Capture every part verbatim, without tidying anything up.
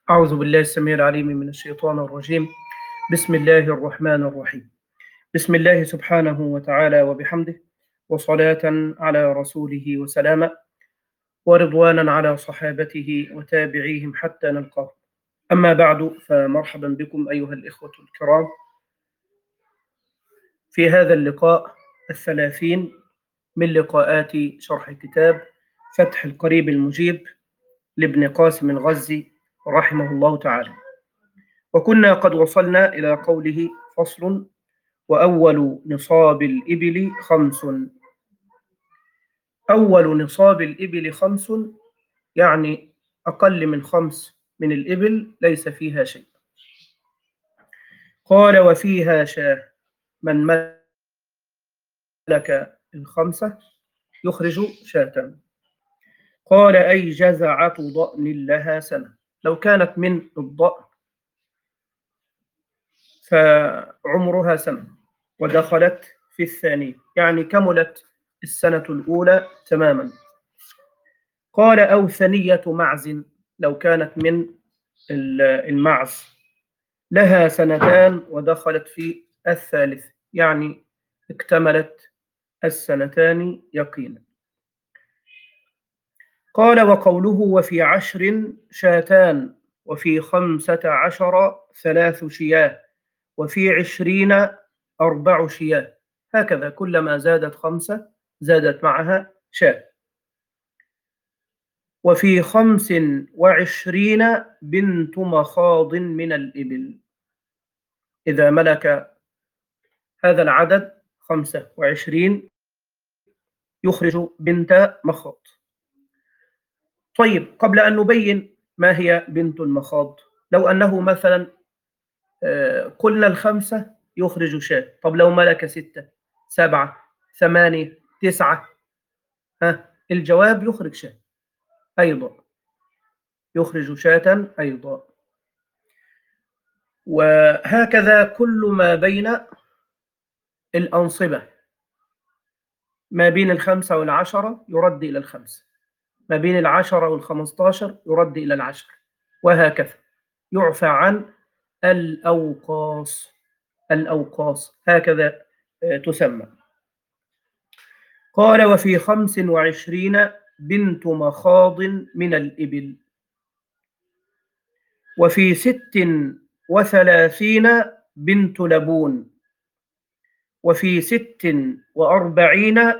أعوذ بالله السميع العليم من الشيطان الرجيم. بسم الله الرحمن الرحيم. بسم الله سبحانه وتعالى وبحمده، وصلاة على رسوله وسلاما، ورضوانا على صحابته وتابعيهم حتى نلقاه. أما بعد، فمرحبا بكم أيها الإخوة الكرام في هذا اللقاء الثلاثين من لقاءات شرح كتاب فتح القريب المجيب لابن قاسم الغزي رحمه الله تعالى. وكنا قد وصلنا إلى قوله: فصل: وأول نصاب الإبل خمس. أول نصاب الإبل خمس، يعني أقل من خمس من الإبل ليس فيها شيء. قال: وفيها شاة، من ملك الخمسة يخرج شاة. قال: أي جزعة ضأن لها سنة. لو كانت من الضأن فعمرها سنة ودخلت في الثانية، يعني كملت السنة الأولى تماما. قال: أو ثنية معز، لو كانت من المعز لها سنتان ودخلت في الثالث، يعني اكتملت السنتان يقينا. قال: وقوله: وفي عشر شاتان، وفي خمسة عشر ثلاث شياه، وفي عشرين أربع شياه. هكذا كلما زادت خمسة زادت معها شاة. وفي خمس وعشرين بنت مخاض من الإبل. إذا ملك هذا العدد خمسة وعشرين يخرج بنت مخاض. طيب، قبل أن نبين ما هي بنت المخاض، لو أنه مثلا قلنا الخمسة يخرج شاة، طب لو ملك ستة، سبعة، ثمانية، تسعة، ها الجواب يخرج شاة أيضا، يخرج شاة أيضا. وهكذا كل ما بين الأنصبة، ما بين الخمسة والعشرة يرد إلى الخمسة، ما بين العشرة والخمستاشر يرد إلى العشر، وهكذا. يعفى عن الأوقاص، الأوقاص هكذا تسمى. قال: وفي خمس وعشرين بنت مخاض من الإبل، وفي ست وثلاثين بنت لبون، وفي ست وأربعين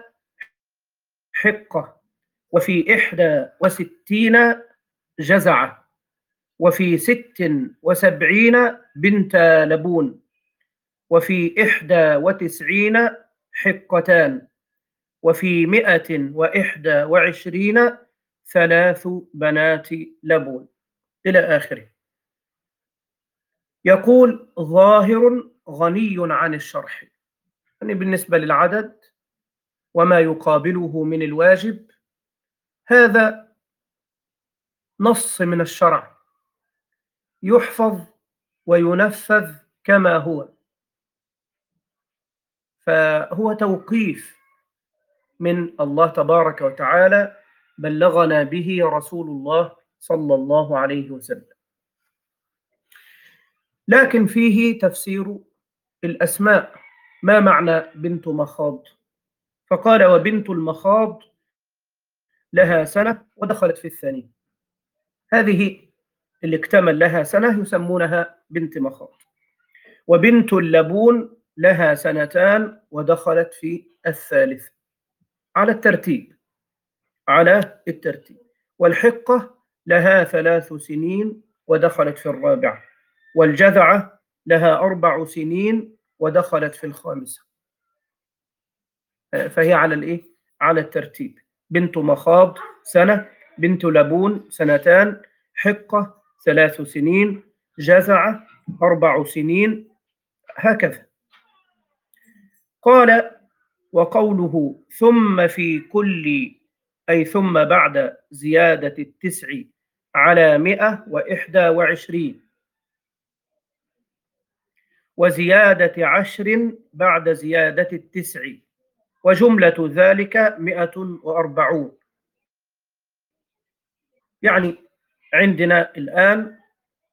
حقة، وفي إحدى وستين جزعة، وفي ست وسبعين بنت لبون، وفي إحدى وتسعين حقتان، وفي مئة وإحدى وعشرين ثلاث بنات لبون، إلى آخره. يقول: ظاهر غني عن الشرح، يعني بالنسبة للعدد وما يقابله من الواجب، هذا نص من الشرع يحفظ وينفذ كما هو، فهو توقيف من الله تبارك وتعالى بلغنا به رسول الله صلى الله عليه وسلم. لكن فيه تفسير الأسماء. ما معنى بنت مخاض؟ فقال: وبنت المخاض لها سنة ودخلت في الثانية. هذه اللي اكتمل لها سنة يسمونها بنت مخاض. وبنت اللبون لها سنتان ودخلت في الثالث، على الترتيب، على الترتيب. والحقة لها ثلاث سنين ودخلت في الرابعة. والجذعة لها أربع سنين ودخلت في الخامسة. فهي على الإيه؟ على الترتيب. بنت مخاض سنة، بنت لبون سنتان، حقة ثلاث سنين، جزعة أربع سنين، هكذا. قال: وقوله: ثم في كل، أي ثم بعد زيادة التسع على مئة وإحدى وعشرين، وزيادة عشر بعد زيادة التسع، وجملة ذلك مئة وأربعون. يعني عندنا الآن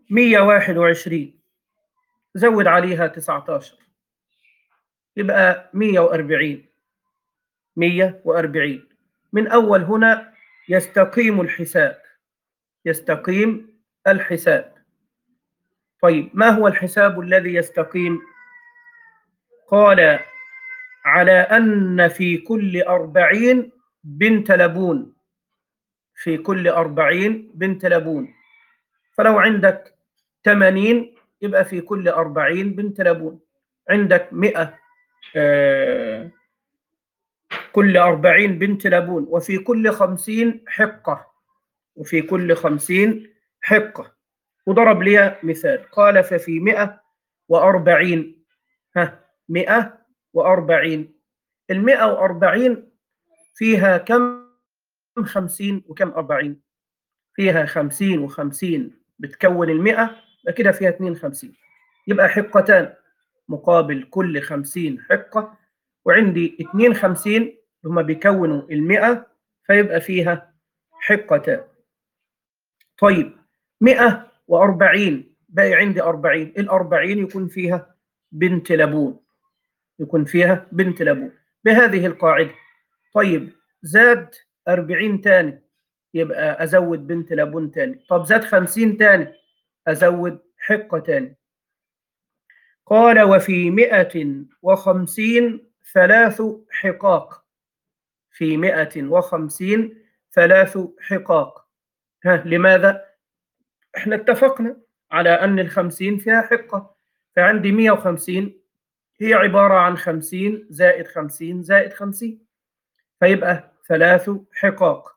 مية وواحد وعشرين زود عليها تسعة عشر يبقى مية وأربعين. مية وأربعين من أول هنا يستقيم الحساب، يستقيم الحساب. طيب ما هو الحساب الذي يستقيم؟ قال على أن في كل أربعين بنت لبون، في كل أربعين بنت لبون. فلو عندك ثمانين يبقى في كل أربعين بنت لبون. عندك مئة آه كل أربعين بنت لبون، وفي كل خمسين حقة، وفي كل خمسين حقة. وضرب لي مثال قال ففي مئة وأربعين، ها مئة وأربعين، المئة وأربعين فيها كم خمسين وكم أربعين؟ فيها خمسين وخمسين بتكون المئة، كده فيها اثنين وخمسين، يبقى حقتان مقابل كل خمسين حقة، وعندي اثنين وخمسين هما بيكونوا المئة، فيبقى فيها حقتان. طيب مئة وأربعين باقي عندي أربعين، الأربعين يكون فيها بنت لبون، يكون فيها بنت لبون بهذه القاعدة. طيب زاد أربعين تاني يبقى أزود بنت لبون تاني. طب زاد خمسين تاني أزود حقة تاني. قال وفي مئة وخمسين ثلاث حقاق، في مئة وخمسين ثلاث حقاق. ها لماذا؟ احنا اتفقنا على أن الخمسين فيها حقة، فعندي مئة وخمسين هي عبارة عن خمسين زائد خمسين زائد خمسين، فيبقى ثلاث حقاق.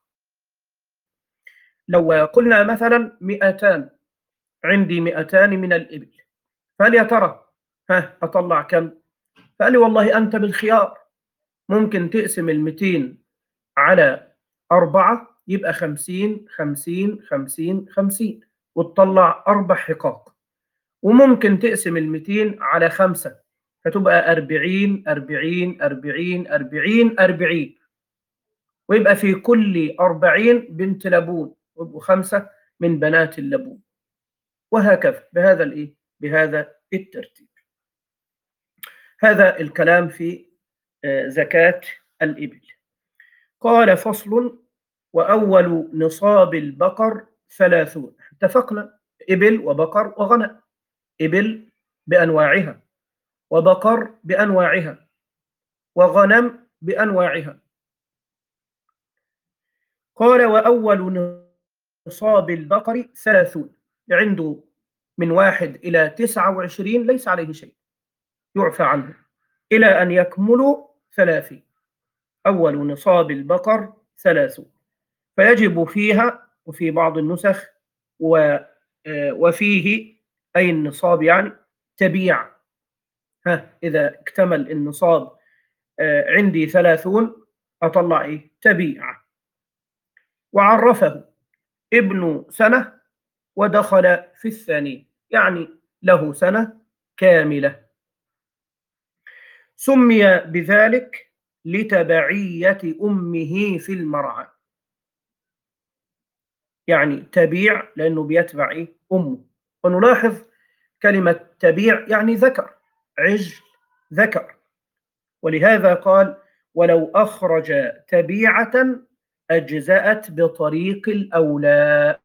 لو قلنا مثلا مئتان، عندي مئتان من الإبل، فهل يا ترى ها أطلع كم؟ فقال لي والله أنت بالخيار، ممكن تقسم المئتين على أربعة يبقى خمسين خمسين خمسين خمسين وتطلع أربع حقاق، وممكن تقسم المئتين على خمسة فتبقى أربعين أربعين أربعين أربعين أربعين، ويبقى في كل أربعين بنت لبون، ويبقوا خمسة من بنات اللبون، وهكذا بهذا الإيه؟ بهذا الترتيب. هذا الكلام في زكاة الإبل. قال فصل وأول نصاب البقر ثلاثون. اتفقنا إبل وبقر وغنم، إبل بأنواعها وبقر بأنواعها وغنم بأنواعها. قال وأول نصاب البقر ثلاثون، عنده من واحد إلى تسعة وعشرين ليس عليه شيء يعفى عنه إلى أن يكملوا ثلاثين. أول نصاب البقر ثلاثون، فيجب فيها وفي بعض النسخ وفيه أي النصاب يعني تبيع. ها إذا اكتمل النصاب عندي ثلاثون أطلع إيه؟ تبيع. وعرفه ابن سنة ودخل في الثاني، يعني له سنة كاملة. سمي بذلك لتبعية أمه في المرعى، يعني تبيع لأنه بيتبع إيه؟ أمه. ونلاحظ كلمة تبيع يعني ذكر، عجل ذكر، ولهذا قال ولو أخرج تبيعة أجزأت بطريق الأولى.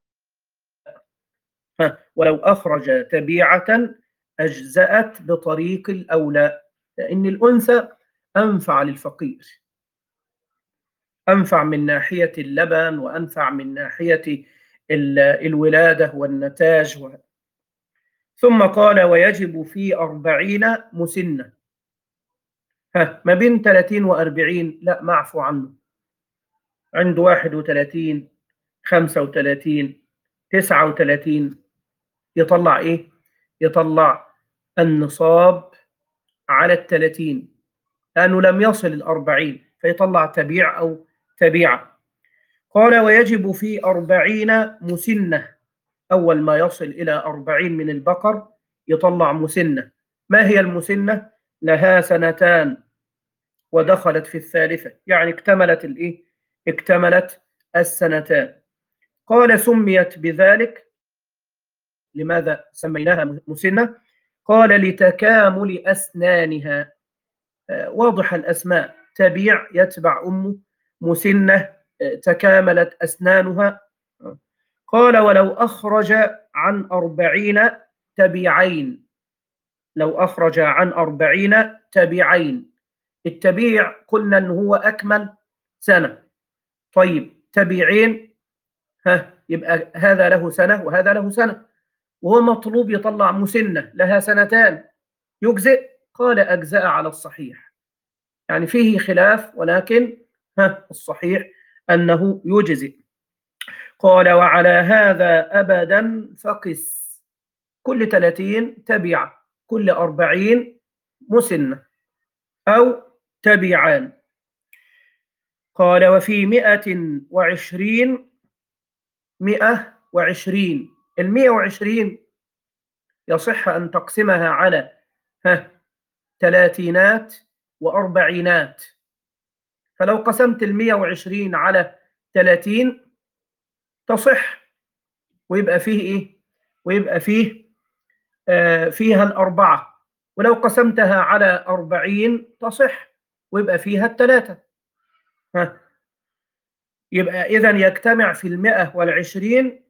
ولو أخرج تبيعة أجزأت بطريق الأولى، لأن الأنثى أنفع للفقير، أنفع من ناحية اللبن وأنفع من ناحية الولادة والنتاج. ثم قال ويجب في أربعين مسنة. ها ما بين ثلاثين وأربعين لا معفو عنه، عنده واحد وثلاثين خمسة وثلاثين تسعة وثلاثين يطلع إيه؟ يطلع النصاب على الثلاثين، لأنه لم يصل الأربعين فيطلع تبيع أو تبيعة. قال ويجب في أربعين مسنة، أول ما يصل إلى أربعين من البقر يطلع مسنة. ما هي المسنة؟ لها سنتان ودخلت في الثالثة، يعني اكتملت الإيه؟ اكتملت السنتان. قال سميت بذلك لماذا سميناها مسنة؟ قال لتكامل أسنانها. واضح الأسماء، تبيع يتبع أم، مسنة تكاملت أسنانها. قال ولو أخرج عن أربعين تبيعين، لو أخرج عن أربعين تبيعين. التبيع قلنا أنه هو أكمل سنة. طيب تبيعين، ها يبقى هذا له سنة وهذا له سنة، وهو مطلوب يطلع مسنة لها سنتان، يجزئ؟ قال أجزاء على الصحيح، يعني فيه خلاف، ولكن ها الصحيح أنه يجزئ. قال وعلى هذا أبدا فقس، كل ثلاثين تبيع، كل أربعين مسنة أو تبيعان. قال وفي مئة وعشرين، مئة وعشرين، المئة وعشرين يصح أن تقسمها على ها ثلاثينات وأربعينات. فلو قسمت المئة وعشرين على ثلاثين تصح، ويبقى فيه إيه؟ ويبقى فيه آه فيها الأربعة. ولو قسمتها على أربعين تصح، ويبقى فيها الثلاثة. ها يبقى إذن يجتمع في المئة والعشرين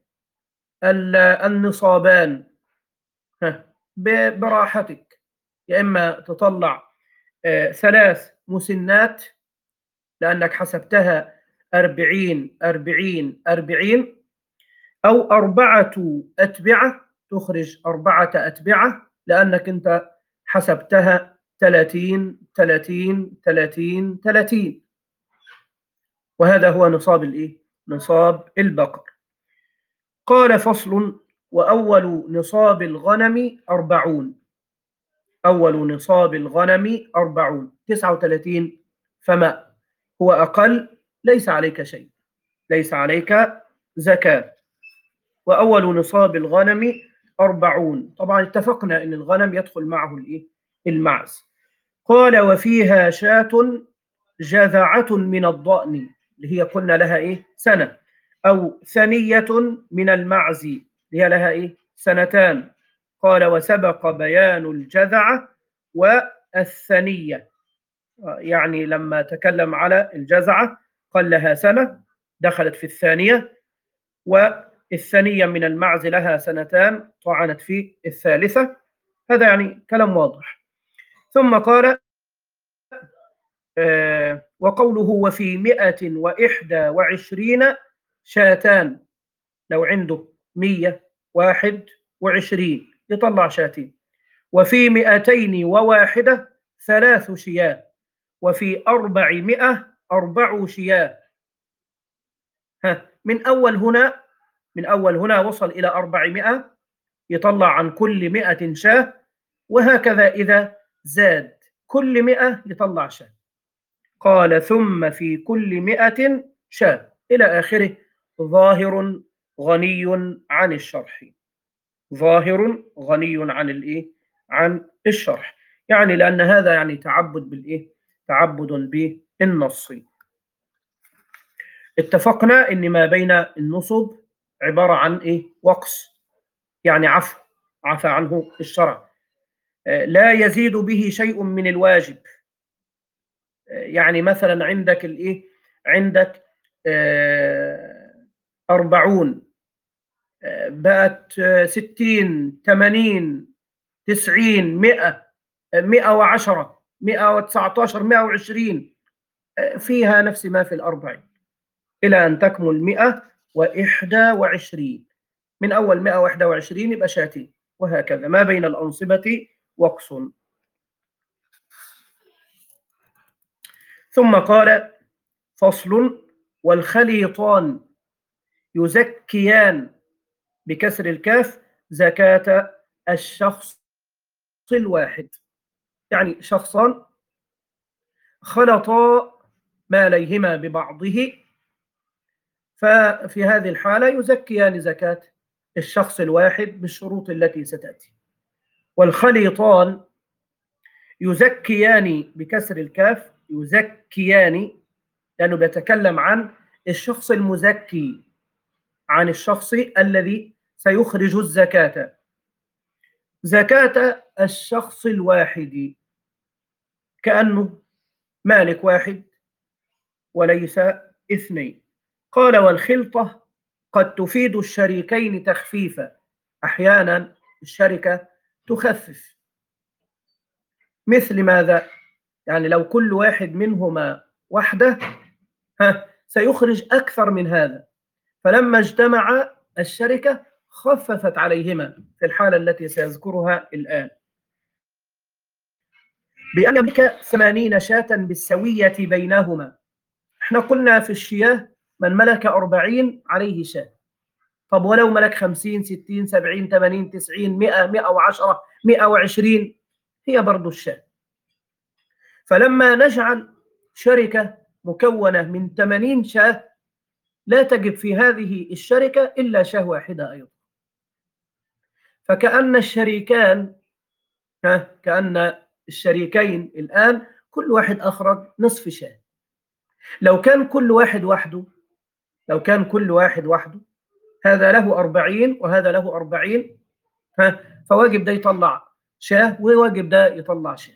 النصابان. ها براحتك، يا إما تطلع آه ثلاث مسنات لأنك حسبتها أربعين أربعين أربعين، أو أربعة أتبعة تخرج أربعة أتبعة لأنك أنت حسبتها ثلاثين ثلاثين ثلاثين ثلاثين، وهذا هو نصاب الإيه؟ نصاب البقر. قال فصل وأول نصاب الغنم أربعون، أول نصاب الغنم أربعون، تسعة وثلاثين فما هو أقل ليس عليك شيء، ليس عليك زكاة. وأول نصاب الغنم أربعون، طبعا اتفقنا أن الغنم يدخل معه الإيه؟ المعز. قال وفيها شاة جذعة من الضأن، اللي هي قلنا لها إيه؟ سنة، أو ثنية من المعز اللي هي لها إيه؟ سنتان. قال وسبق بيان الجذعة والثنية، يعني لما تكلم على الجذعة قال لها سنة دخلت في الثانية، والثنية من المعز لها سنتان طعنت في الثالثة. هذا يعني كلام واضح. ثم قال آه وقوله وفي مئة وإحدى وعشرين شاتان، لو عنده مية واحد وعشرين يطلع شاتين. وفي مئتين وواحدة ثلاث شياه، وفي أربعمائة أربع شياه. ها من أول هنا، من أول هنا وصل إلى أربعمائة يطلع عن كل مئة شاه، وهكذا إذا زاد كل مئة يطلع شاه. قال ثم في كل مئة شاه إلى آخره. ظاهر غني عن الشرح، ظاهر غني عن الإيه؟ عن الشرح، يعني لأن هذا يعني تعبد بالإيه؟ تعبد بالنص. اتفقنا إن ما بين النصب عبارة عن إيه؟ وقص، يعني عفو، عفى عنه الشرع، لا يزيد به شيء من الواجب. يعني مثلا عندك الإيه؟ عندك أربعون بقت ستين ثمانين تسعين مئة مئة وعشرة مئة وتسعتاشر مئة وعشرين، فيها نفس ما في الأربعين إلى أن تكمل مئة وإحدى وعشرين. من أول مئة وإحدى وعشرين يبقى شاتين، وهكذا ما بين الأنصبة وقص. ثم قال فصل والخليطان يزكيان بكسر الكاف زكاة الشخص الواحد، يعني شخصان خلطا ماليهما ببعضه، ففي هذه الحالة يزكيان زكاة الشخص الواحد بالشروط التي ستأتي. والخليطان يزكيان بكسر الكاف، يزكيان لأنه بيتكلم عن الشخص المزكي، عن الشخص الذي سيخرج الزكاة، زكاة الشخص الواحد، كأنه مالك واحد وليس اثنين. قال والخلطة قد تفيد الشريكين تخفيفا، أحيانا الشركة تخفف. مثل ماذا؟ يعني لو كل واحد منهما وحده ها سيخرج أكثر من هذا، فلما اجتمع الشركة خففت عليهما في الحالة التي سيذكرها الآن، بأن يملك ثمانين شاة بالسوية بينهما. احنا قلنا في الشياه من ملك أربعين عليه شاة. طب ولو ملك خمسين ستين سبعين ثمانين تسعين مئة مئة وعشرة مئة وعشرين هي برضو الشاة. فلما نجعل شركة مكونة من ثمانين شاة لا تجب في هذه الشركة إلا شاة واحدة أيضا، فكأن الشريكان كأن الشريكين الآن كل واحد أخرج نصف شاة. لو كان كل واحد وحده لو كان كل واحد وحده هذا له أربعين وهذا له أربعين، فواجب ده يطلع شاة وواجب ده يطلع شاة.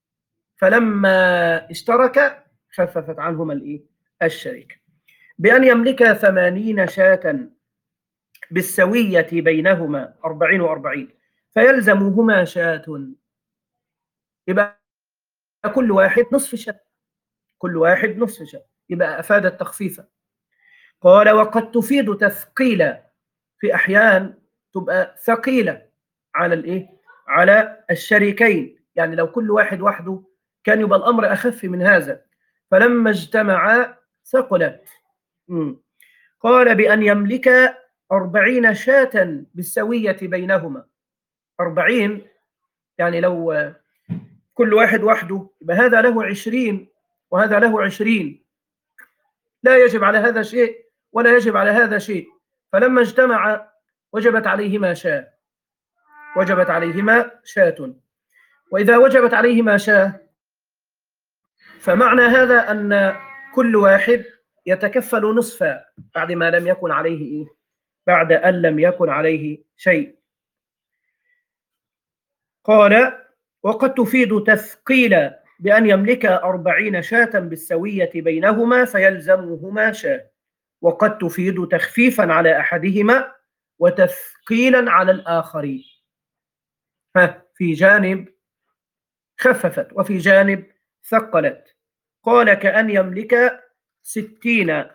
فلما اشترك خففت عنهما الإيه؟ الشركة. بأن يملك ثمانين شاة بالسوية بينهما أربعين وأربعين فيلزمهما شاة، يبقى كل واحد نصف شاة، كل واحد نصف شاة، يبقى أفاد التخفيف. قال وقد تفيد تثقيلا، في أحيان تبقى ثقيلة على الإيه؟ على الشريكين، يعني لو كل واحد وحده كان يبقى الأمر أخف من هذا، فلما اجتمعا ثقلت. قال بأن يملك أربعين شاة بالسوية بينهما. أربعين يعني لو كل واحد وحده يبقى هذا له عشرين وهذا له عشرين، لا يجب على هذا شيء ولا يجب على هذا شيء، فلما اجتمع وجبت عليهما شاة، وجبت عليهما شاة. وإذا وجبت عليهما شاة فمعنى هذا أن كل واحد يتكفل نصفا بعد ما لم يكن عليه إيه؟ بعد أن لم يكن عليه شيء. قال وقد تفيد تثقيلا بأن يملك أربعين شاة بالسوية بينهما فيلزمهما شاة، وقد تفيد تخفيفا على أحدهما وتثقيلا على الآخر، في جانب خففت وفي جانب ثقلت. قال كأن يملك ستين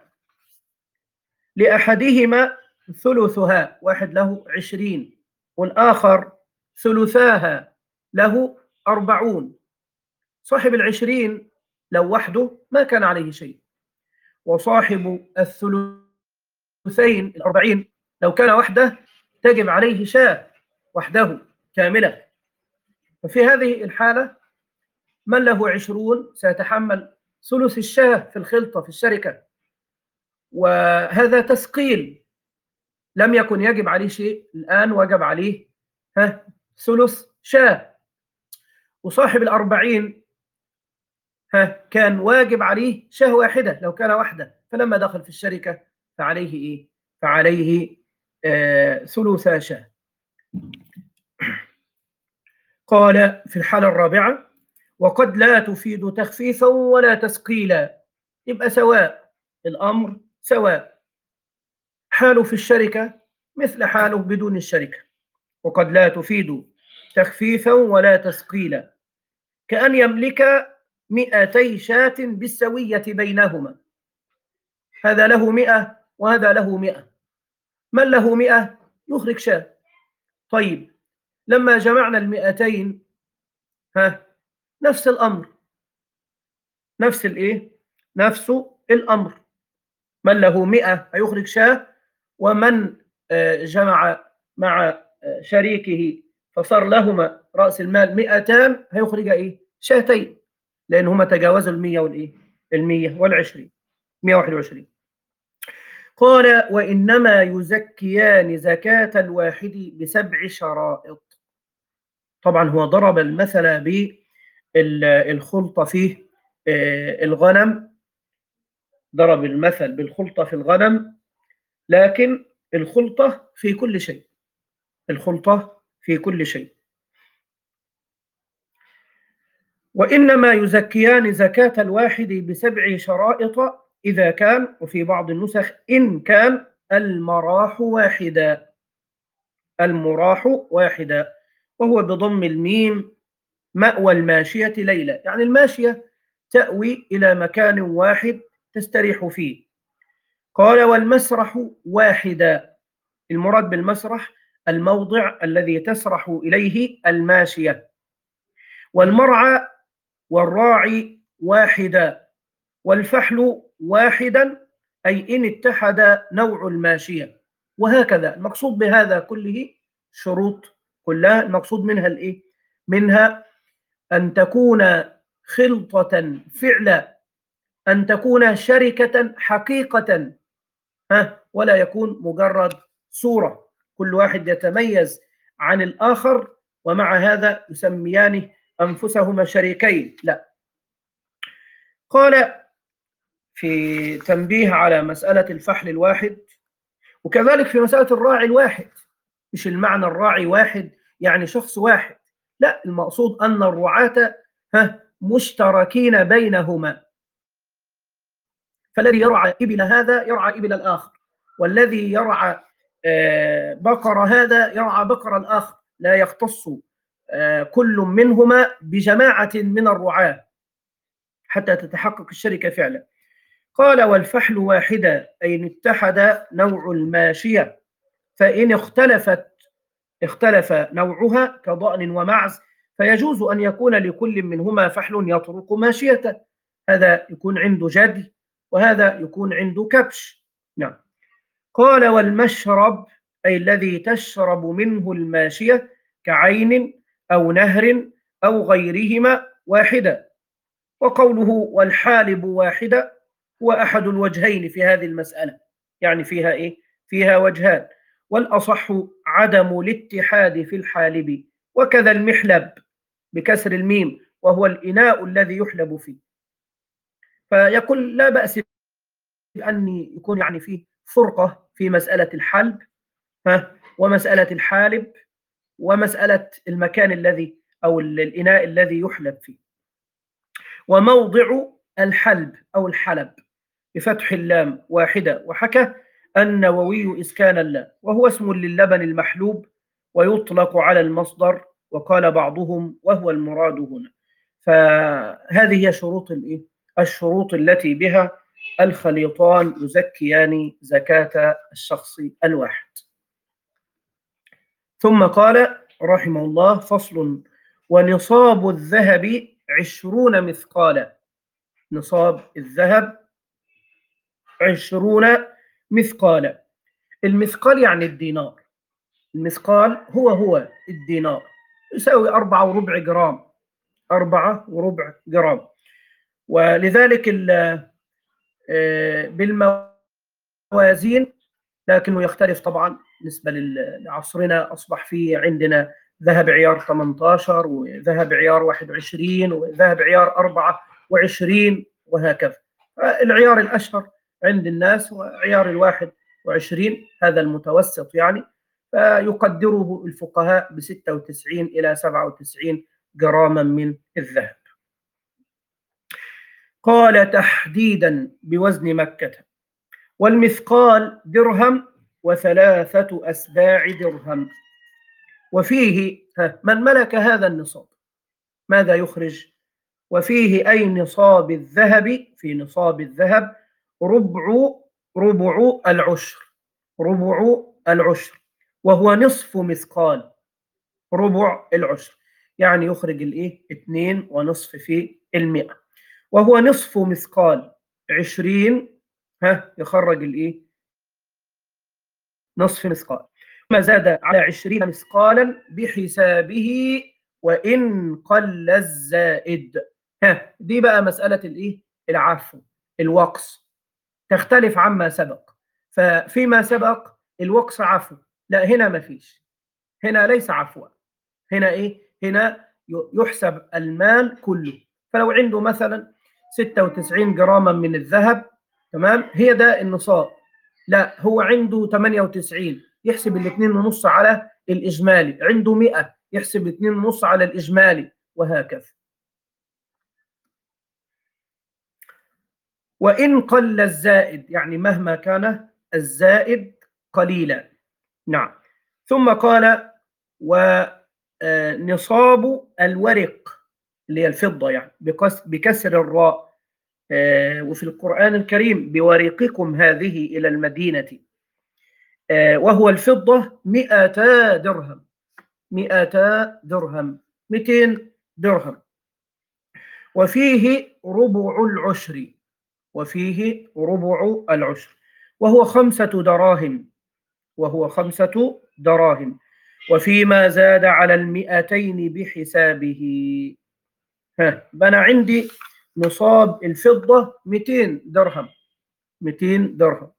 لأحدهما ثلثها، واحد له عشرين والآخر ثلثاها له أربعون. صاحب العشرين لو وحده ما كان عليه شيء، وصاحب الثلثين الأربعين لو كان وحده تجب عليه شاة وحده كاملة. وفي هذه الحالة من له عشرون سيتحمل ثلث الشاة في الخلطة في الشركة، وهذا تثقيل، لم يكن يجب عليه شيء، الآن وجب عليه ها ثلث شاة. وصاحب الأربعين ها كان واجب عليه شاة واحدة لو كان وحده، فلما دخل في الشركة فعليه إيه؟ فعليه آه ثلث شاة. قال في الحالة الرابعة وقد لا تفيد تخفيفا ولا تثقيلا، يبقى سواء، الأمر سواء، حاله في الشركة مثل حاله بدون الشركة. وقد لا تفيد تخفيفا ولا تثقيلا، كأن يملك مئتي شاة بالسوية بينهما، هذا له مئة وهذا له مئة، من له مئة يخرج شاة. طيب لما جمعنا المئتين ها نفس الأمر، نفس الإيه؟ نفس الأمر، من له مئة هيخرج شاة، ومن جمع مع شريكه فصار لهما رأس المال مئتان هيخرج إيه؟ شاتين، لأن هما تجاوزوا المية والإيه؟ المية والعشرين، مية واحد وعشرين. قال وإنما يزكيان زكاة الواحد بسبع شرائط. طبعا هو ضرب المثل بالخلطة في الغنم، ضرب المثل بالخلطة في الغنم، لكن الخلطة في كل شيء، الخلطة في كل شيء. وإنما يزكيان زكاة الواحد بسبع شرائط إذا كان، وفي بعض النسخ إن كان المراح واحدا، المراح واحدا، وهو بضم الميم مأوى الماشية ليلة، يعني الماشية تأوي إلى مكان واحد تستريح فيه. قال والمسرح واحدا، المراد بالمسرح الموضع الذي تسرح إليه الماشية. والمرعى والراعي واحدا، والفحل واحدا، أي إن اتحد نوع الماشية. وهكذا المقصود بهذا كله شروط كلها، المقصود منها الإيه؟ منها أن تكون خلطة فعلا، أن تكون شركة حقيقة، ها، ولا يكون مجرد صورة كل واحد يتميز عن الآخر ومع هذا يسميان أنفسهما شريكين، لا. قال في تنبيه على مسألة الفحل الواحد، وكذلك في مسألة الراعي الواحد، مش المعنى الراعي واحد يعني شخص واحد، لا، المقصود أن الرعاة مشتركين بينهما، فالذي يرعى إبل هذا يرعى إبل الآخر، والذي يرعى بقر هذا يرعى بقر الآخر، لا يختص كل منهما بجماعة من الرعاة حتى تتحقق الشركة فعلا. قال والفحل واحدة، أي إن اتحد نوع الماشية، فإن اختلفت اختلف نوعها كضأن ومعز فيجوز أن يكون لكل منهما فحل يطرق ماشيته، هذا يكون عنده جدي وهذا يكون عنده كبش. نعم. قال والمشرب، أي الذي تشرب منه الماشية كعين أو نهر أو غيرهما واحدة. وقوله والحالب واحدة هو أحد الوجهين في هذه المسألة، يعني فيها إيه؟ فيها وجهان، والأصح عدم الاتحاد في الحالب، وكذا المحلب بكسر الميم وهو الإناء الذي يحلب فيه. فيقول لا بأس بأن يكون يعني فيه فرقة في مسألة الحلب ومسألة الحالب ومسألة المكان الذي أو الإناء الذي يحلب فيه. وموضع الحلب أو الحلب بفتح اللام واحدة. وحكى النووي إسكان اللام، وهو اسم للبن المحلوب ويطلق على المصدر، وقال بعضهم وهو المراد هنا. فهذه هي شروط الإيه؟ الشروط التي بها الخليطان يزكيان زكاة الشخص الواحد. ثم قال رحمه الله فصل ونصاب الذهب عشرون مثقالا، نصاب الذهب عشرون مثقالا. المثقال يعني الدينار، المثقال هو هو الدينار، يساوي أربعة وربع جرام، أربعة وربع جرام. ولذلك بالموازين، لكنه يختلف طبعا بالنسبة لعصرنا، أصبح فيه عندنا ذهب عيار ثمانية عشر وذهب عيار واحد وعشرين وذهب عيار أربعة وعشرين وهكذا. العيار الأشهر عند الناس وعيار الواحد وعشرين، هذا المتوسط يعني، فيقدره الفقهاء بستة وتسعين إلى سبعة وتسعين جراما من الذهب. قال تحديدا بوزن مكة، والمثقال درهم وثلاثة أسباع درهم. وفيه من ملك هذا النصاب ماذا يخرج؟ وفيه أي نصاب الذهب، في نصاب الذهب ربع ربع العشر، ربع العشر، وهو نصف مثقال، ربع العشر يعني يخرج الايه؟ اثنين ونصف في المئة، وهو نصف مثقال عشرين، ها يخرج الايه؟ نصف مثقال. ما زاد على عشرين مثقالا بحسابه وإن قل الزائد. ها دي بقى مسألة الايه؟ العفو، الوقص، تختلف عما سبق. ففيما سبق الوقص عفو، لا هنا ما فيش، هنا ليس عفوا، هنا ايه؟ هنا يحسب المال كله. فلو عنده مثلا ستة وتسعين جراما من الذهب، تمام، هي ده النصاب، لا هو عنده ثمانية وتسعين، يحسب الاثنين ونص على الإجمالي، عنده مئة يحسب اثنين ونص على الإجمالي، وهكذا. وإن قل الزائد، يعني مهما كان الزائد قليلا. نعم. ثم قال: ونصاب الورق، اللي هي الفضة يعني بكسر الراء، وفي القرآن الكريم: بورقكم هذه إلى المدينة، وهو الفضة مئتا درهم، مئتا درهم، مئتين درهم. وفيه ربع العشر، وفيه ربع العشر، وهو خمسة دراهم، وهو خمسة دراهم. وفيما زاد على المئتين بحسابه. ها، بنا عندي نصاب الفضة مئتين درهم، مئتين درهم،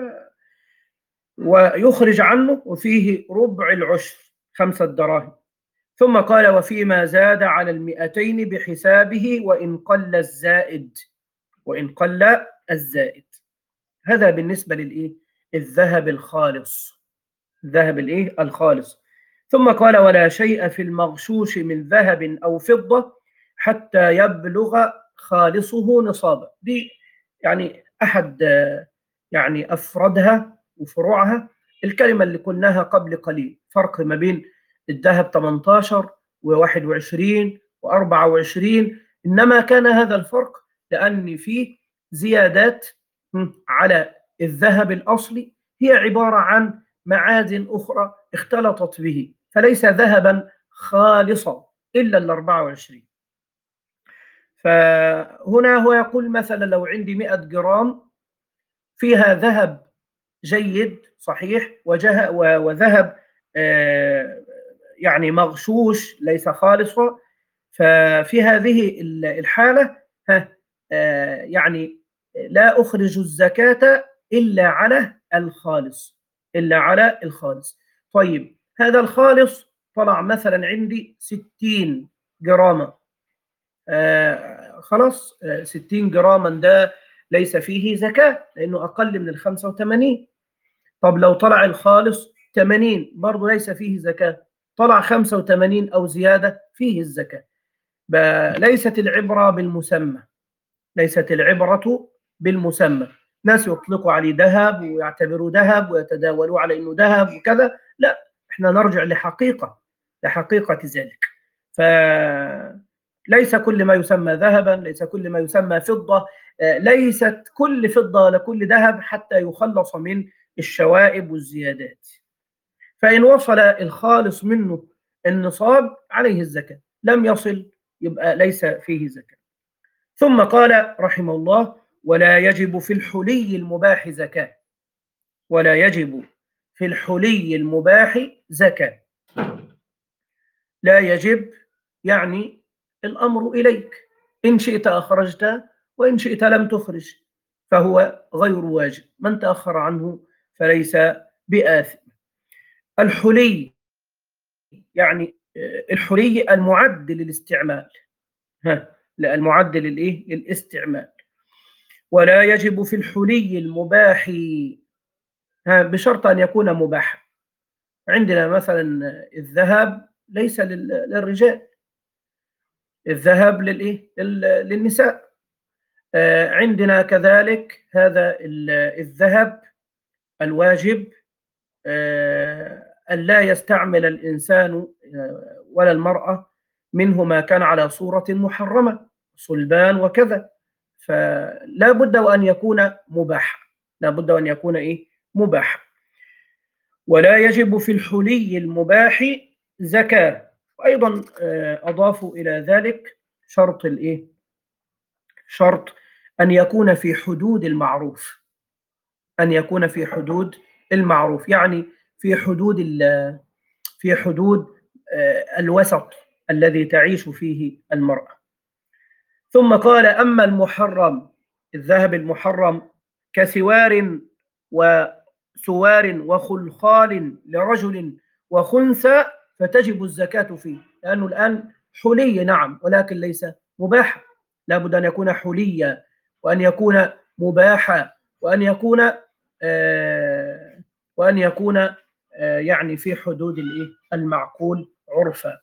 ويخرج عنه وفيه ربع العشر خمسة دراهم. ثم قال: وفيما زاد على المئتين بحسابه وإن قل الزائد، وإن قل الزائد. هذا بالنسبة للإيه؟ الذهب الخالص، الذهب الإيه؟ الخالص. ثم قال: ولا شيء في المغشوش من ذهب أو فضة حتى يبلغ خالصه نصابا. دي يعني أحد يعني أفردها وفروعها الكلمة اللي قلناها قبل قليل، فرق ما بين الذهب ثمانية عشر وواحد وعشرين وأربعة وعشرين. إنما كان هذا الفرق لأن فيه زيادات على الذهب الأصلي، هي عبارة عن معادن أخرى اختلطت به، فليس ذهبا خالصا إلا ال أربعة وعشرين. فهنا هو يقول مثلا لو عندي مئة جرام فيها ذهب جيد صحيح وذهب يعني مغشوش ليس خالصا، ففي هذه الحالة يعني لا أخرج الزكاة إلا على الخالص، إلا على الخالص. طيب، هذا الخالص طلع مثلا عندي ستين جراما، آه خلاص، آه ستين جراما ده ليس فيه زكاة لأنه أقل من الخمسة وثمانين. طب لو طلع الخالص ثمانين برضو ليس فيه زكاة، طلع خمسة وثمانين أو زيادة فيه الزكاة. ليست العبرة بالمسمى، ليست العبرة بالمسمى. ناس يطلقوا عليه ذهب ويعتبروا ذهب ويتداولوا على انه ذهب وكذا، لا، احنا نرجع لحقيقة، لحقيقة ذلك. فليس كل ما يسمى ذهبا، ليس كل ما يسمى فضة، ليست كل فضة ولا كل ذهب حتى يخلص من الشوائب والزيادات. فإن وصل الخالص منه النصاب عليه الزكاة، لم يصل يبقى ليس فيه زكاة. ثم قال رحمه الله: ولا يجب في الحلي المباح زكاة، ولا يجب في الحلي المباح زكاة. لا يجب يعني الأمر إليك، إن شئت أخرجت وإن شئت لم تخرج، فهو غير واجب. من تأخر عنه فليس بآثم. الحلي يعني الحلي المعد للاستعمال، ها، المعد للإيه؟ للاستعمال. ولا يجب في الحلي المباح، ها، بشرط أن يكون مباحا. عندنا مثلا الذهب ليس للرجال، الذهب للإيه؟ للنساء. عندنا كذلك هذا الذهب الواجب أن لا يستعمل الإنسان ولا المرأة منه ما كان على صورة محرمة، صلبان وكذا، فلا بد وأن يكون مباحا، لا بد وأن يكون إيه؟ مباحا. ولا يجب في الحلي المباح زكاة. وأيضا أضافوا إلى ذلك شرط الإيه؟ شرط أن يكون في حدود المعروف، أن يكون في حدود المعروف، يعني في حدود في حدود الوسط الذي تعيش فيه المرأة. ثم قال: أما المحرم، الذهب المحرم كسوار وسوار وخلخال لرجل وخنثى فتجب الزكاة فيه، لأنه الآن حلي نعم ولكن ليس مباحا، لا بد أن يكون حليا وأن يكون مباحا وأن يكون آه وأن يكون يعني في حدود الإيه المعقول عرفا.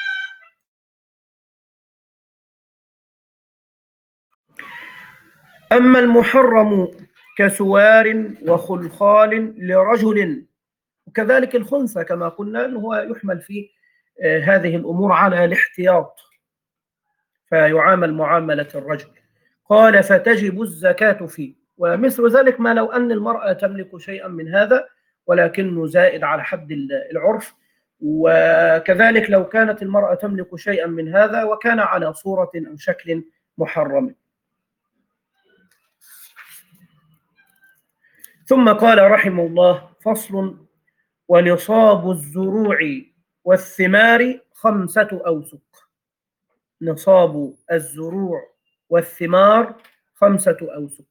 أما المحرم كسوار وخلخال لرجل، وكذلك الخنثى كما قلنا أنه هو يحمل في هذه الأمور على الاحتياط فيعامل معاملة الرجل. قال فتجب الزكاة فيه. ومثل ذلك ما لو أن المرأة تملك شيئا من هذا ولكنه زائد على حد العرف، وكذلك لو كانت المرأة تملك شيئا من هذا وكان على صورة أو شكل محرم. ثم قال رحمه الله: فصل: ونصاب الزروع والثمار خمسة أوسق. نصاب الزروع والثمار خمسة أوسق.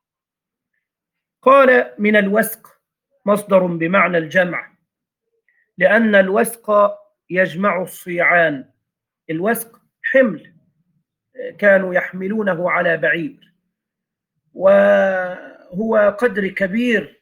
قال: من الوسق مصدر بمعنى الجمع، لأن الوسق يجمع الصيعان. الوسق حمل كانوا يحملونه على بعير، وهو قدر كبير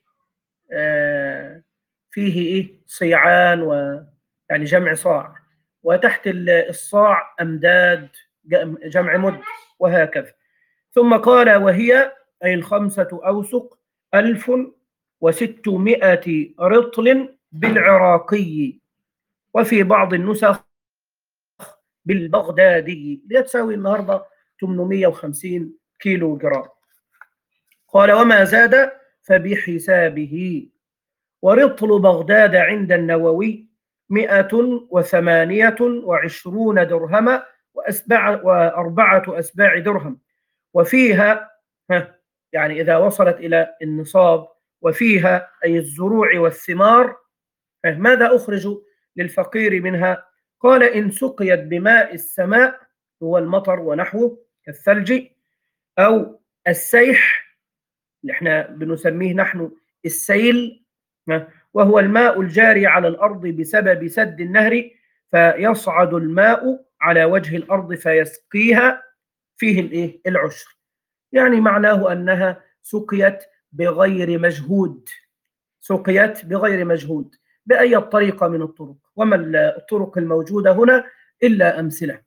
فيه إيه صيعان، ويعني جمع صاع، وتحت الصاع أمداد جمع مد، وهكذا. ثم قال: وهي أي الخمسة أوسق ألف وستمائة رطل بالعراقي، وفي بعض النسخ بالبغدادي، لتساوي النهارده ثمانمائة وخمسين كيلو جرام. قال: وما زاد فبحسابه. ورطل بغداد عند النووي مئة وثمانية وعشرون درهما وأسبع وأربعة أسباع درهم، وفيها يعني إذا وصلت إلى النصاب، وفيها أي الزروع والثمار ماذا أخرج للفقير منها؟ قال: إن سقيت بماء السماء، هو المطر ونحوه كالثلج، أو السيح اللي احنا بنسميه نحن السيل، وهو الماء الجاري على الأرض بسبب سد النهر، فيصعد الماء على وجه الأرض فيسقيها، فيه الإيه؟ العشر. يعني معناه أنها سقيت بغير مجهود، سقيت بغير مجهود بأي طريقة من الطرق، وما الطرق الموجودة هنا إلا أمثلة.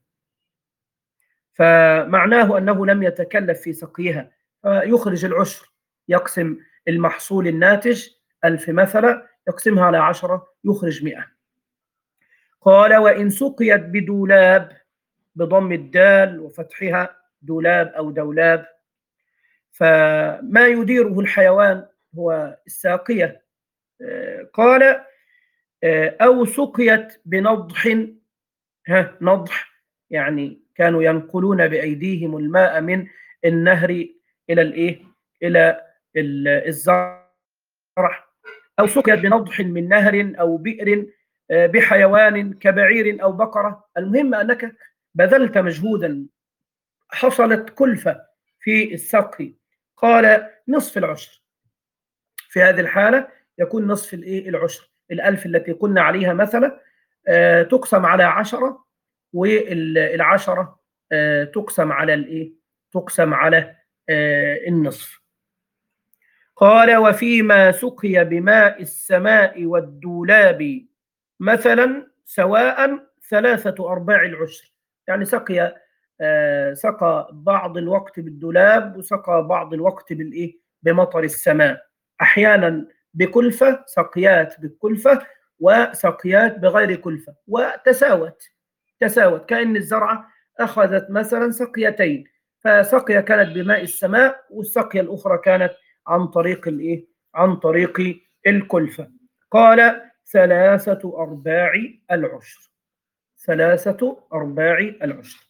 فمعناه أنه لم يتكلف في سقيها، فيخرج العشر، يقسم المحصول الناتج ألف مثلا، يقسمها على عشرة يخرج مئة. قال: وإن سقيت بدولاب، بضم الدال وفتحها دولاب أو دولاب، فما يديره الحيوان هو الساقية. قال: أو سقيت بنضح، ها نضح يعني كانوا ينقلون بأيديهم الماء من النهر إلى الإيه؟ إلى الزرع. أو سقيت بنضح من نهر أو بئر بحيوان كبعير أو بقرة. المهم أنك بذلت مجهودا، حصلت كلفة في السقي. قال: نصف العشر. في هذه الحالة يكون نصف الإيه؟ العشر. الألف التي قلنا عليها مثلا آه تقسم على عشرة، والعشرة آه تقسم على الإيه؟ تقسم على آه النصف. قال: وفيما سقي بماء السماء والدولاب مثلا سواء ثلاثة أرباع العشر. يعني سقي آه سقى بعض الوقت بالدولاب، وسقى بعض الوقت بالإيه؟ بمطر السماء، أحيانا بكلفة، سقيات بكلفة وسقيات بغير كلفة، وتساوت تساوت كأن الزرعة أخذت مثلا سقيتين، فسقية كانت بماء السماء والسقية الأخرى كانت عن طريق الإيه؟ عن طريق الكلفة. قال: ثلاثة أرباع العشر. ثلاثة أرباع العشر.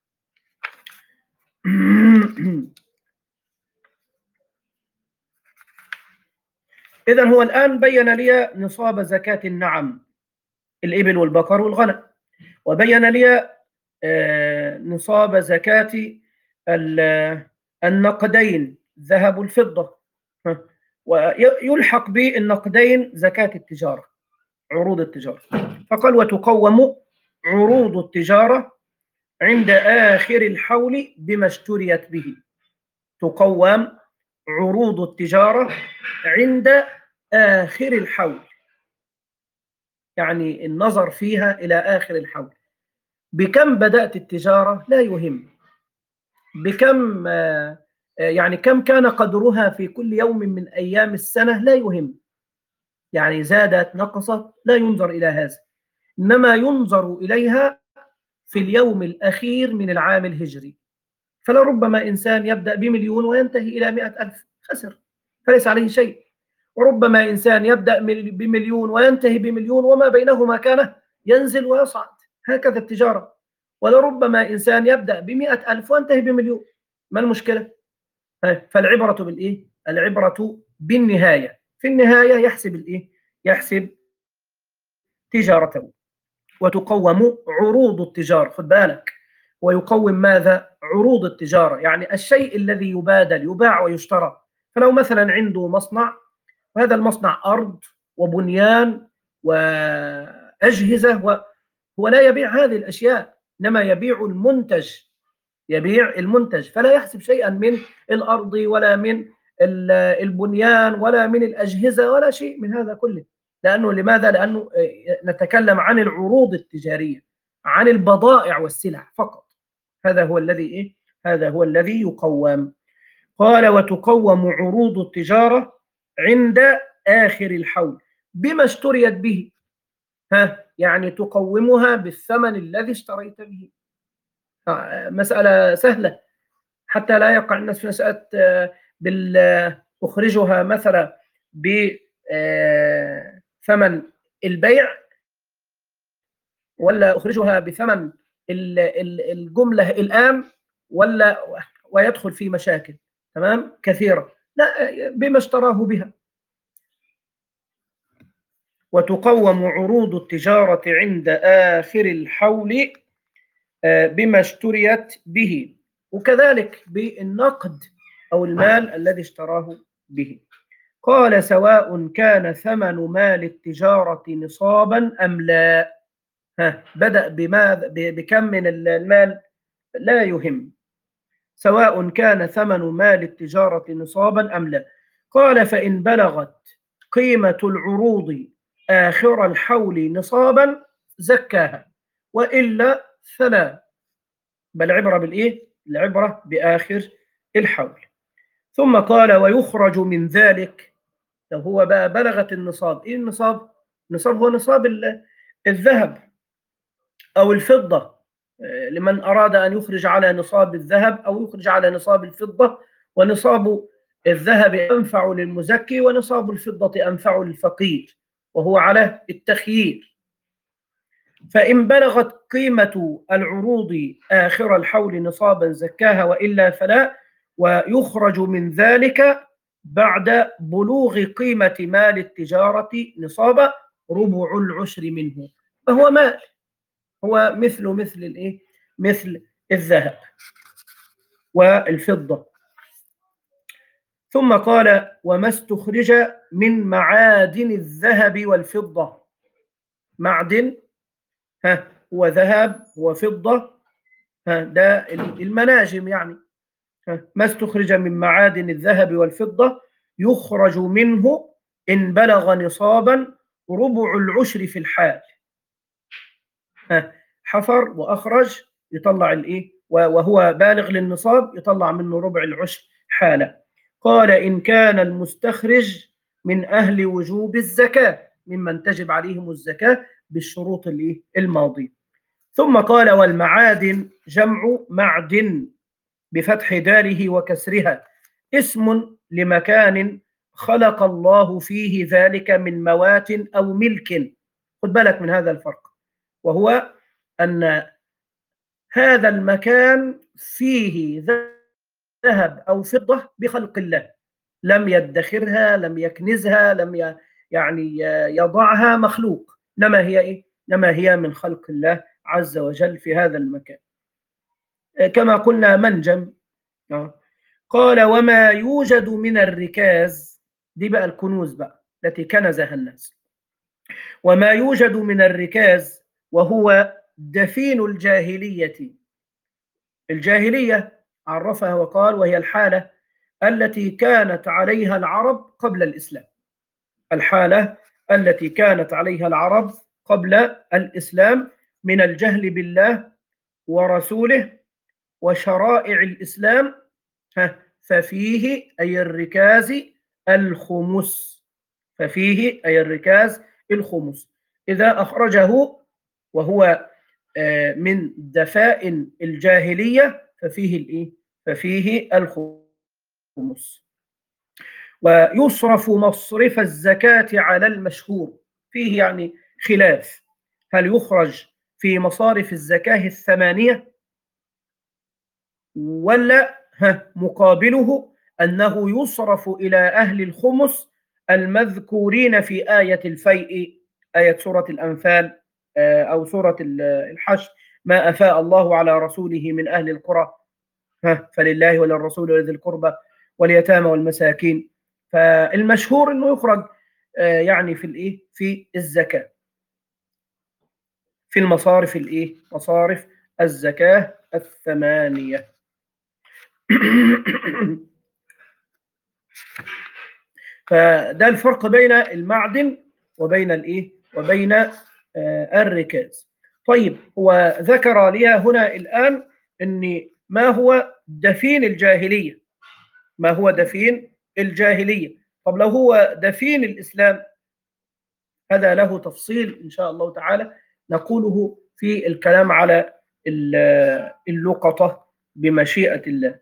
إذن هو الآن بين لي نصاب زكاة النعم، الإبل والبقر والغنم، وبين لي نصاب زكاة النقدين، الذهب والفضة، ويلحق بالنقدين زكاة التجارة، عروض التجارة. فقال: وتقوم عروض التجارة عند آخر الحول بما اشتريت به. تقوم عروض التجارة عند آخر الحول. يعني النظر فيها إلى آخر الحول. بكم بدأت التجارة لا يهم، بكم يعني كم كان قدرها في كل يوم من أيام السنة لا يهم، يعني زادت نقصت لا ينظر إلى هذا، إنما ينظر إليها في اليوم الأخير من العام الهجري. فلربما إنسان يبدأ بمليون وينتهي إلى مئة ألف، خسر فليس عليه شيء. وربما إنسان يبدأ بمليون وينتهي بمليون وما بينهما كان ينزل ويصعد، هكذا التجارة. ولربما إنسان يبدأ بمئة ألف وينتهي بمليون، ما المشكلة؟ فالعبرة بالإيه؟ العبرة بالنهاية، في النهاية يحسب الإيه؟ يحسب تجارته. وتقوم عروض التجارة، خد بالك، ويقوم ماذا؟ عروض التجارة، يعني الشيء الذي يبادل يباع ويشترى. فلو مثلا عنده مصنع، وهذا المصنع أرض وبنيان وأجهزة، هو لا يبيع هذه الأشياء، إنما يبيع المنتج، يبيع المنتج، فلا يحسب شيئا من الأرض ولا من البنيان ولا من الأجهزة ولا شيء من هذا كله. لأنه لماذا؟ لأنه نتكلم عن العروض التجارية، عن البضائع والسلع فقط. هذا هو الذي إيه؟ هذا هو الذي يقوم. قال وتقوم عروض التجارة عند آخر الحول بما اشتريت به. ها يعني تقومها بالثمن الذي اشتريت به. مسألة سهلة، حتى لا يقع الناس في مسألة بال أخرجها مثلا بثمن البيع ولا أخرجها بثمن الجملة الآن، ولا ويدخل في مشاكل تمام كثيرة. لا، بما اشتراه بها. وتقوم عروض التجارة عند آخر الحول بما اشتريت به، وكذلك بالنقد أو المال الذي اشتراه به. قال سواء كان ثمن مال التجارة نصابا أم لا. ها بدأ بماذا؟ بكم من المال لا يهم، سواء كان ثمن مال التجارة نصابا أم لا. قال فإن بلغت قيمة العروض آخر الحول نصابا زكاها، وإلا فلا. بل العبرة بالإيه؟ العبرة بآخر الحول. ثم قال ويخرج من ذلك، لو هو بقى بلغت النصاب. إيه النصاب؟ النصاب هو نصاب الذهب أو الفضة، لمن أراد أن يخرج على نصاب الذهب أو يخرج على نصاب الفضة. ونصاب الذهب أنفع للمزكي، ونصاب الفضة أنفع للفقير، وهو على التخيير. فإن بلغت قيمة العروض آخر الحول نصابا زكاها، وإلا فلا. ويخرج من ذلك بعد بلوغ قيمة مال التجارة نصابا ربع العشر منه، فهو مال، هو مثل مثل الايه؟ مثل الذهب والفضة. ثم قال وما استخرج من معادن الذهب والفضة. معدن ها هو ذهب وفضة، ها ده المناجم يعني. ها ما استخرج من معادن الذهب والفضة يخرج منه إن بلغ نصابا ربع العشر في الحال. ها حفر وأخرج يطلع الإيه؟ وهو بالغ للنصاب يطلع منه ربع العشر حالة. قال إن كان المستخرج من أهل وجوب الزكاة، ممن تجب عليهم الزكاة بالشروط الماضية. ثم قال والمعادن جمع معدن بفتح داله وكسرها، اسم لمكان خلق الله فيه ذلك من موات أو ملك. خد بالك من هذا الفرق، وهو أن هذا المكان فيه ذهب أو فضة بخلق الله، لم يدخرها، لم يكنزها، لم يعني يضعها مخلوق، إنما هي إيه؟ إنما هي من خلق الله عز وجل في هذا المكان، كما قلنا منجم. قال وما يوجد من الركاز، دي بقى الكنوز بقى التي كنزها الناس. وما يوجد من الركاز وهو دفين الجاهلية. الجاهلية عرفها وقال وهي الحالة التي كانت عليها العرب قبل الإسلام. الحالة التي كانت عليها العرب قبل الإسلام من الجهل بالله ورسوله وشرائع الإسلام، ففيه أي الركاز الخمس، ففيه أي الركاز الخمس. إذا أخرجه وهو من دفائن الجاهلية ففيه الإيه؟ ففيه الخمس. ويصرف مصرف الزكاة على المشهور، فيه يعني خلاف، هل يخرج في مصارف الزكاة الثمانية ولا مقابله أنه يصرف إلى أهل الخمس المذكورين في آية الفيء، آية سورة الأنفال أو سورة الحشر، ما أفاء الله على رسوله من أهل القرى فلله وللرسول ولذي القربى واليتامى والمساكين. فالمشهور أنه يخرج يعني في الإيه في الزكاة في المصارف الإيه مصارف الزكاة الثمانية. فده الفرق بين المعدن وبين الايه وبين آه الركاز. طيب هو ذكر لي هنا الآن ان ما هو دفين الجاهلية، ما هو دفين الجاهلية. طب لو هو دفين الإسلام هذا له تفصيل إن شاء الله تعالى نقوله في الكلام على اللقطة بمشيئة الله.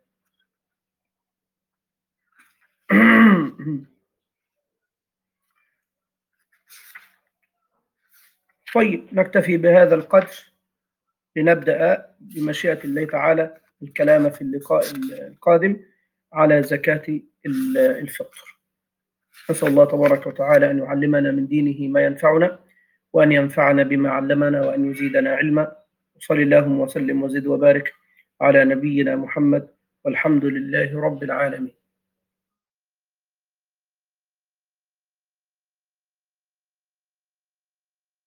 طيب نكتفي بهذا القدر لنبدأ بمشيئة الله تعالى الكلام في اللقاء القادم على زكاة الفطر. نسأل الله تبارك وتعالى أن يعلمنا من دينه ما ينفعنا، وأن ينفعنا بما علمنا، وأن يزيدنا علما. وصلى اللهم وسلم وزد وبارك على نبينا محمد، والحمد لله رب العالمين.